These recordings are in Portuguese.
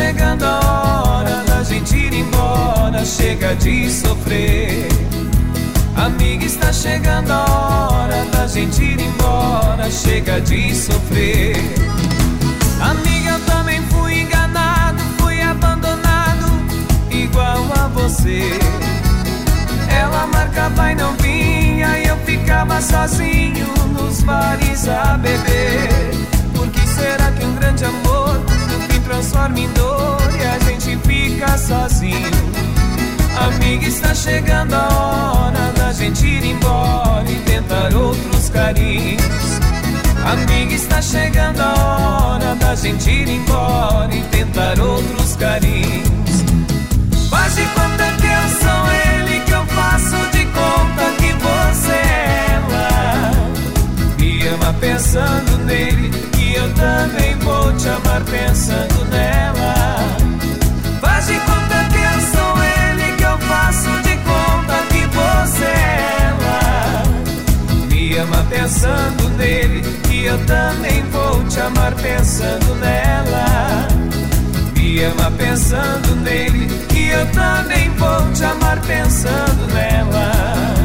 chegando a hora da gente ir embora, chega de sofrer. Amiga, está chegando a hora da gente ir embora, chega de sofrer. Amiga, eu também fui enganado, fui abandonado, igual a você. Ela marcava e não vinha, e eu ficava sozinho nos bares a beber. Por que será que um grande amor no fim transforma em dor e a gente fica sozinho? Amiga, está chegando a hora da gente ir embora e tentar outros carinhos. Amiga, está chegando a hora da gente ir embora e tentar outros carinhos. Faz de conta que eu sou ele, que eu faço de conta que você é ela. Me ama pensando nele, e eu também vou te amar pensando nela. Faz de conta que eu sou ele, que eu faço de conta que você é ela. Me ama pensando nele, e eu também vou te amar pensando nela. Me ama pensando nele, e eu também vou te amar pensando nela.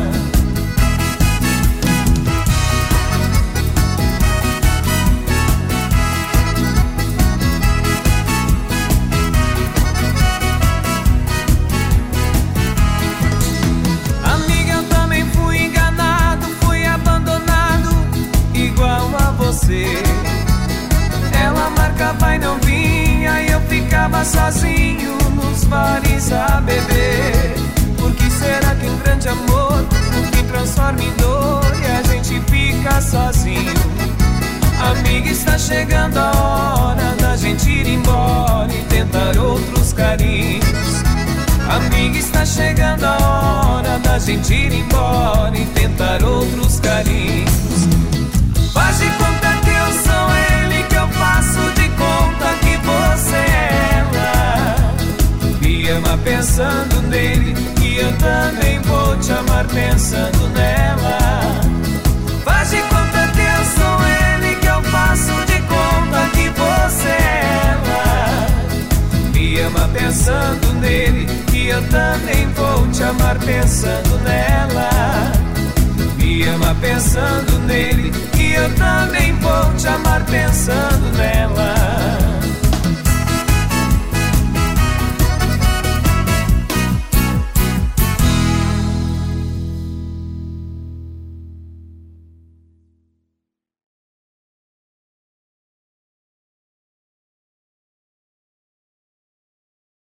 Amiga, eu também fui enganado, fui abandonado, igual a você. Ela marcava e não vinha, e eu ficava sozinho nos bares a beber. Por que será que um grande amor no fim transforma em dor e a gente fica sozinho? Amiga, está chegando a hora da gente ir embora e tentar outros carinhos. Amiga, está chegando a hora da gente ir embora e tentar outros carinhos. Faz de conta que eu sou ele, que eu faço de conta que você é ela. Me ama pensando nele, e eu também vou te amar pensando nela. Faz de conta que eu sou ele, que eu faço de conta que você é ela. Me ama pensando nele, e eu também vou te amar pensando nela. Me ama pensando nele, e eu também vou te amar pensando